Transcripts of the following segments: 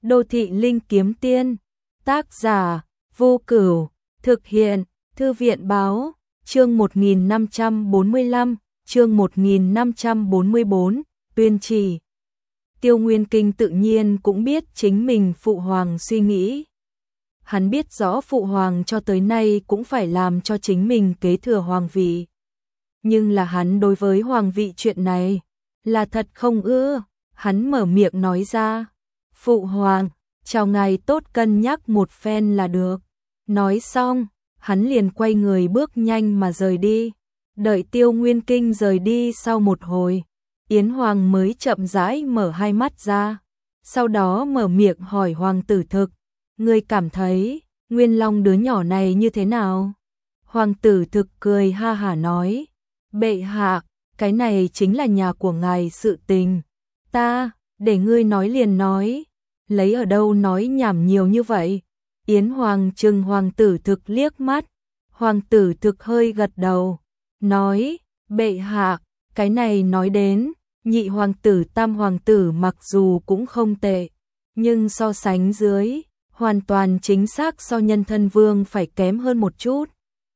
Đô thị linh kiếm tiên, tác giả, Vô Cửu, thực hiện, Thư viện báo, chương 1545, chương 1544, tuyên chỉ. Tiêu Nguyên Kinh tự nhiên cũng biết chính mình phụ hoàng suy nghĩ. Hắn biết rõ phụ hoàng cho tới nay cũng phải làm cho chính mình kế thừa hoàng vị. Nhưng là hắn đối với hoàng vị chuyện này là thật không ưa, hắn mở miệng nói ra. Phụ hoàng, chào ngài tốt cân nhắc một phen là được. Nói xong, hắn liền quay người bước nhanh mà rời đi. Đợi Tiêu Nguyên Kinh rời đi sau một hồi, Yến Hoàng mới chậm rãi mở hai mắt ra. Sau đó mở miệng hỏi hoàng tử Thực, ngươi cảm thấy Nguyên Long đứa nhỏ này như thế nào? Hoàng tử Thực cười ha hả nói, bệ hạ, cái này chính là nhà của ngài sự tình. Ta, để ngươi nói liền nói, lấy ở đâu nói nhảm nhiều như vậy? Yến Hoàng trừng hoàng tử Thực liếc mắt, hoàng tử Thực hơi gật đầu, nói, bệ hạ, cái này nói đến, nhị hoàng tử tam hoàng tử mặc dù cũng không tệ, nhưng so sánh dưới, hoàn toàn chính xác so nhân thân vương phải kém hơn một chút.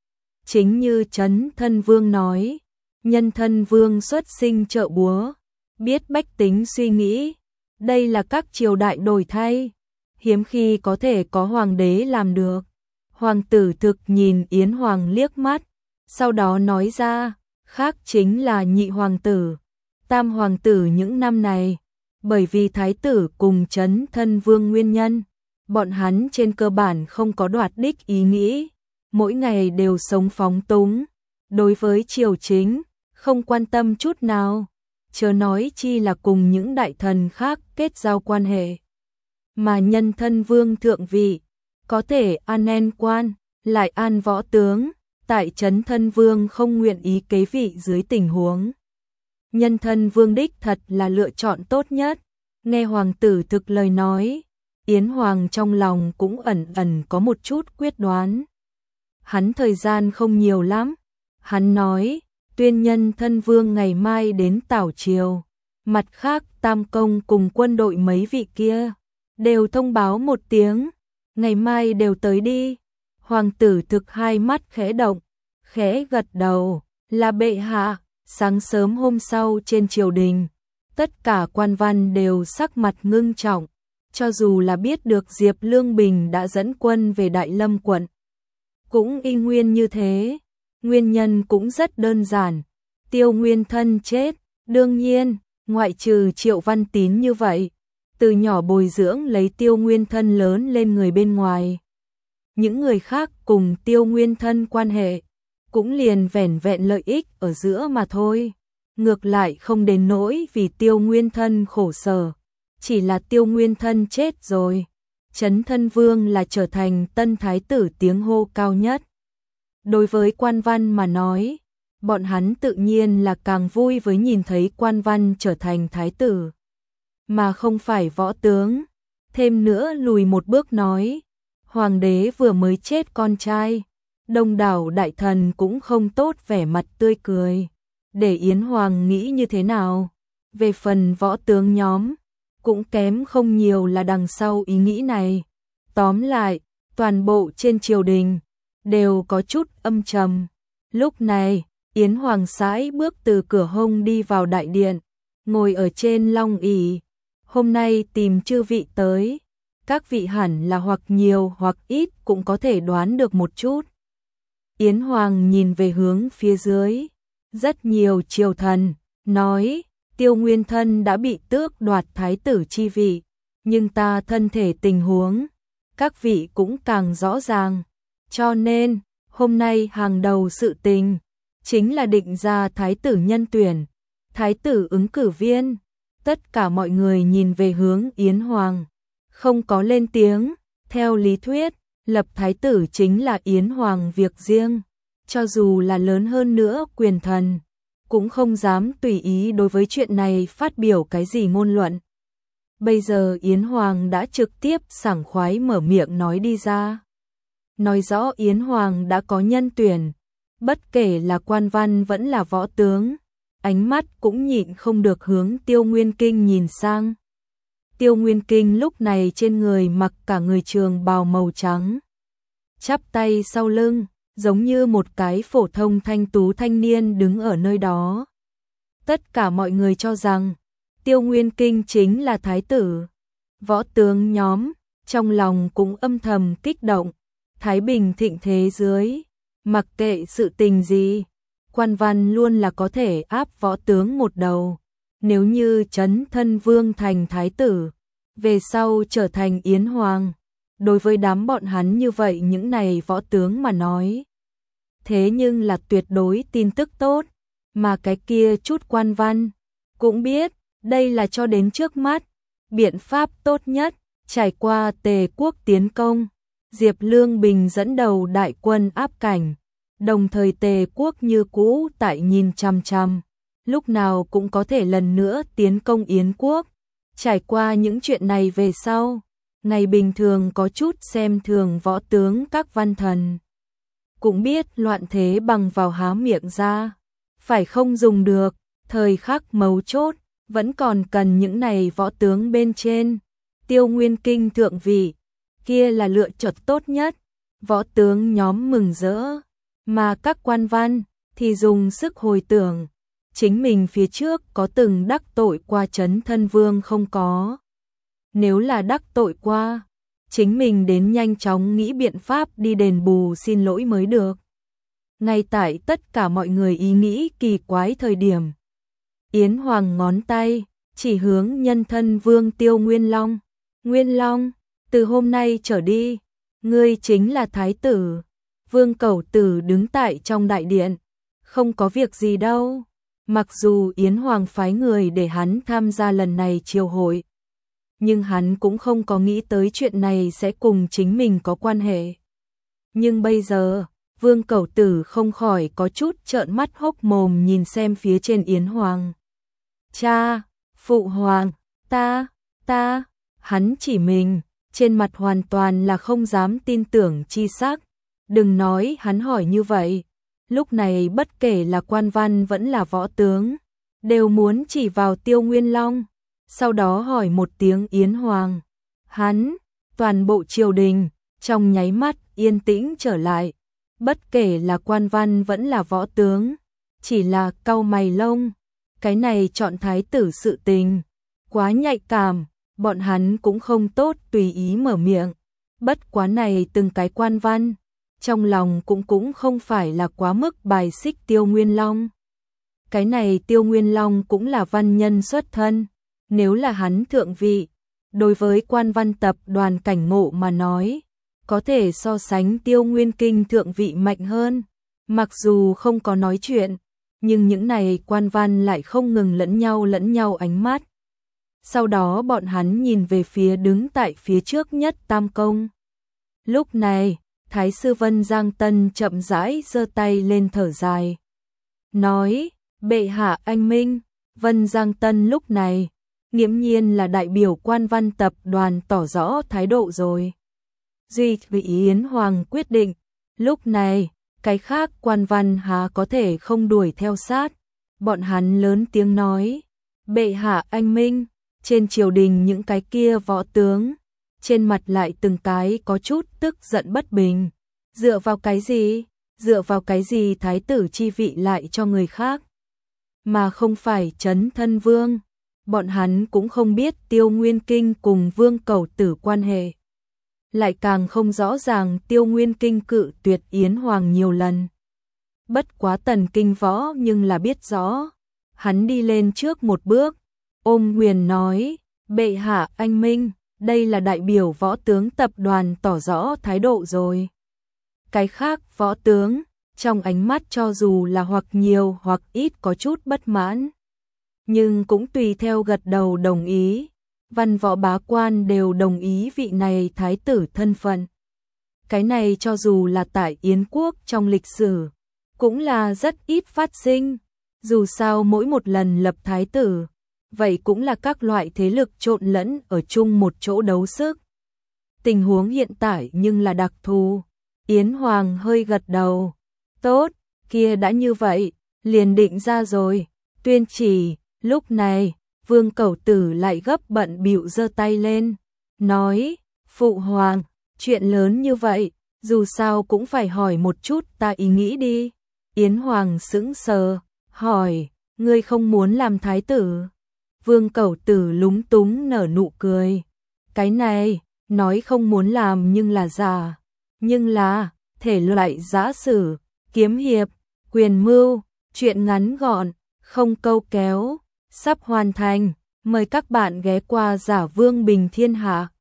Chính như Trấn Thân Vương nói, nhân thân vương xuất sinh trợ búa, biết bách tính suy nghĩ, đây là các triều đại đổi thay, hiếm khi có thể có hoàng đế làm được. Hoàng tử Thực nhìn Yến Hoàng liếc mắt, sau đó nói ra, khác chính là nhị hoàng tử, tam hoàng tử những năm này, bởi vì thái tử cùng Trấn Thân Vương nguyên nhân, bọn hắn trên cơ bản không có đoạt đích ý nghĩ, mỗi ngày đều sống phóng túng, đối với triều chính, không quan tâm chút nào, chớ nói chi là cùng những đại thần khác kết giao quan hệ. Mà nhân thân vương thượng vị, có thể an en quan, lại an võ tướng, tại Trấn Thân Vương không nguyện ý kế vị dưới tình huống. Nhân thân vương đích thật là lựa chọn tốt nhất. Nghe hoàng tử Thực lời nói, Yến Hoàng trong lòng cũng ẩn ẩn có một chút quyết đoán. Hắn thời gian không nhiều lắm, hắn nói, tuyên nhân thân vương ngày mai đến Tảo Triều, mặt khác Tam Công cùng quân đội mấy vị kia, đều thông báo một tiếng, ngày mai đều tới đi. Hoàng tử Thực hai mắt khẽ động, khẽ gật đầu, là bệ hạ. Sáng sớm hôm sau trên triều đình, tất cả quan văn đều sắc mặt ngưng trọng, cho dù là biết được Diệp Lương Bình đã dẫn quân về Đại Lâm quận. Cũng y nguyên như thế, nguyên nhân cũng rất đơn giản, Tiêu Nguyên Thân chết, đương nhiên, ngoại trừ Triệu Văn Tín như vậy, từ nhỏ bồi dưỡng lấy Tiêu Nguyên Thân lớn lên người bên ngoài. Những người khác cùng Tiêu Nguyên Thân quan hệ, cũng liền vẻn vẹn lợi ích ở giữa mà thôi, ngược lại không đến nỗi vì Tiêu Nguyên Thân khổ sở, chỉ là Tiêu Nguyên Thân chết rồi, Trấn Thân Vương là trở thành tân thái tử tiếng hô cao nhất. Đối với quan văn mà nói, bọn hắn tự nhiên là càng vui với nhìn thấy quan văn trở thành thái tử, mà không phải võ tướng. Thêm nữa lùi một bước nói, hoàng đế vừa mới chết con trai, đông đảo đại thần cũng không tốt vẻ mặt tươi cười, để Yến Hoàng nghĩ như thế nào. Về phần võ tướng nhóm, cũng kém không nhiều là đằng sau ý nghĩ này. Tóm lại, toàn bộ trên triều đình, đều có chút âm trầm. Lúc này, Yến Hoàng sải bước từ cửa hông đi vào đại điện, ngồi ở trên long ỷ. Hôm nay tìm chư vị tới, các vị hẳn là hoặc nhiều hoặc ít cũng có thể đoán được một chút. Yến Hoàng nhìn về hướng phía dưới, rất nhiều triều thần, nói, Tiêu Nguyên Thân đã bị tước đoạt thái tử chi vị, nhưng ta thân thể tình huống, các vị cũng càng rõ ràng, cho nên, hôm nay hàng đầu sự tình, chính là định ra thái tử nhân tuyển, thái tử ứng cử viên. Tất cả mọi người nhìn về hướng Yến Hoàng, không có lên tiếng, theo lý thuyết, lập thái tử chính là Yến Hoàng việc riêng, cho dù là lớn hơn nữa quyền thần, cũng không dám tùy ý đối với chuyện này phát biểu cái gì ngôn luận. Bây giờ Yến Hoàng đã trực tiếp sảng khoái mở miệng nói đi ra. Nói rõ Yến Hoàng đã có nhân tuyển, bất kể là quan văn vẫn là võ tướng, ánh mắt cũng nhịn không được hướng Tiêu Nguyên Kinh nhìn sang. Tiêu Nguyên Kinh lúc này trên người mặc cả người trường bào màu trắng, chắp tay sau lưng, giống như một cái phổ thông thanh tú thanh niên đứng ở nơi đó. Tất cả mọi người cho rằng Tiêu Nguyên Kinh chính là thái tử. Võ tướng nhóm trong lòng cũng âm thầm kích động. Thái Bình thịnh thế dưới, mặc kệ sự tình gì, quan văn luôn là có thể áp võ tướng một đầu. Nếu như Trấn Thân Vương thành thái tử, về sau trở thành Yến Hoàng, đối với đám bọn hắn như vậy những này võ tướng mà nói, thế nhưng là tuyệt đối tin tức tốt, mà cái kia chút quan văn cũng biết, đây là cho đến trước mắt, biện pháp tốt nhất. Trải qua Tề quốc tiến công, Diệp Lương Bình dẫn đầu đại quân áp cảnh, đồng thời Tề quốc như cũ tại nhìn chằm chằm, lúc nào cũng có thể lần nữa tiến công Yến quốc. Trải qua những chuyện này về sau, ngày bình thường có chút xem thường võ tướng các văn thần, cũng biết loạn thế bằng vào há miệng ra, phải không dùng được, thời khắc mấu chốt, vẫn còn cần những này võ tướng bên trên. Tiêu Nguyên Kinh thượng vị, kia là lựa chọn tốt nhất, võ tướng nhóm mừng rỡ, mà các quan văn thì dùng sức hồi tưởng, chính mình phía trước có từng đắc tội qua Trấn Thân Vương không có. Nếu là đắc tội qua, chính mình đến nhanh chóng nghĩ biện pháp đi đền bù xin lỗi mới được. Ngay tại tất cả mọi người ý nghĩ kỳ quái thời điểm, Yến Hoàng ngón tay chỉ hướng Nhân Thân Vương Tiêu Nguyên Long. Nguyên Long, từ hôm nay trở đi, ngươi chính là thái tử. Vương Cẩu Tử đứng tại trong đại điện, không có việc gì đâu. Mặc dù Yến Hoàng phái người để hắn tham gia lần này triều hội, nhưng hắn cũng không có nghĩ tới chuyện này sẽ cùng chính mình có quan hệ. Nhưng bây giờ, Vương Cẩu Tử không khỏi có chút trợn mắt hốc mồm nhìn xem phía trên Yến Hoàng. Cha, Phụ Hoàng, ta, hắn chỉ mình, trên mặt hoàn toàn là không dám tin tưởng chi sắc. Đừng nói hắn hỏi như vậy, lúc này bất kể là quan văn vẫn là võ tướng, đều muốn chỉ vào Tiêu Nguyên Long, sau đó hỏi một tiếng Yến Hoàng. Hắn, toàn bộ triều đình, trong nháy mắt yên tĩnh trở lại, bất kể là quan văn vẫn là võ tướng, chỉ là cau mày lông, cái này chọn thái tử sự tình, quá nhạy cảm, bọn hắn cũng không tốt tùy ý mở miệng, bất quá này từng cái quan văn, trong lòng cũng không phải là quá mức bài xích Tiêu Nguyên Long. Cái này Tiêu Nguyên Long cũng là văn nhân xuất thân, nếu là hắn thượng vị, đối với quan văn tập đoàn Cảnh Ngộ mà nói, có thể so sánh Tiêu Nguyên Kinh thượng vị mạnh hơn. Mặc dù không có nói chuyện, nhưng những này quan văn lại không ngừng lẫn nhau ánh mắt. Sau đó bọn hắn nhìn về phía đứng tại phía trước nhất Tam Công. Lúc này, Thái sư Vân Giang Tân chậm rãi giơ tay lên thở dài, nói: "Bệ hạ anh minh." Vân Giang Tân lúc này nghiễm nhiên là đại biểu quan văn tập đoàn tỏ rõ thái độ rồi. Duy vị Yến Hoàng quyết định, lúc này, cái khác quan văn há có thể không đuổi theo sát. Bọn hắn lớn tiếng nói: "Bệ hạ anh minh." Trên triều đình những cái kia võ tướng, trên mặt lại từng cái có chút tức giận bất bình. Dựa vào cái gì? Dựa vào cái gì thái tử chi vị lại cho người khác, mà không phải Trấn Thân Vương? Bọn hắn cũng không biết Tiêu Nguyên Kinh cùng Vương Cẩu Tử quan hệ, lại càng không rõ ràng Tiêu Nguyên Kinh cự tuyệt Yến Hoàng nhiều lần. Bất quá Tần Kinh Võ nhưng là biết rõ, hắn đi lên trước một bước, ôm quyền nói: "Bệ hạ anh minh, đây là đại biểu võ tướng tập đoàn tỏ rõ thái độ rồi." Cái khác võ tướng, trong ánh mắt cho dù là hoặc nhiều hoặc ít có chút bất mãn, nhưng cũng tùy theo gật đầu đồng ý. Văn võ bá quan đều đồng ý vị này thái tử thân phận. Cái này cho dù là tại Yến quốc trong lịch sử, cũng là rất ít phát sinh. Dù sao mỗi một lần lập thái tử, vậy cũng là các loại thế lực trộn lẫn ở chung một chỗ đấu sức. Tình huống hiện tại nhưng là đặc thù. Yến Hoàng hơi gật đầu. Tốt, kia đã như vậy, liền định ra rồi. Tuyên chỉ, lúc này, Vương Cẩu Tử lại gấp bận bịu giơ tay lên, nói, Phụ Hoàng, chuyện lớn như vậy, dù sao cũng phải hỏi một chút ta ý nghĩ đi. Yến Hoàng sững sờ, hỏi, ngươi không muốn làm thái tử? Vương Cẩu Tử lúng túng nở nụ cười. Cái này, nói không muốn làm nhưng là giả. Nhưng là, thể loại giã sử, kiếm hiệp, quyền mưu, chuyện ngắn gọn, không câu kéo, sắp hoàn thành. Mời các bạn ghé qua Giả Vương Bình Thiên Hạ.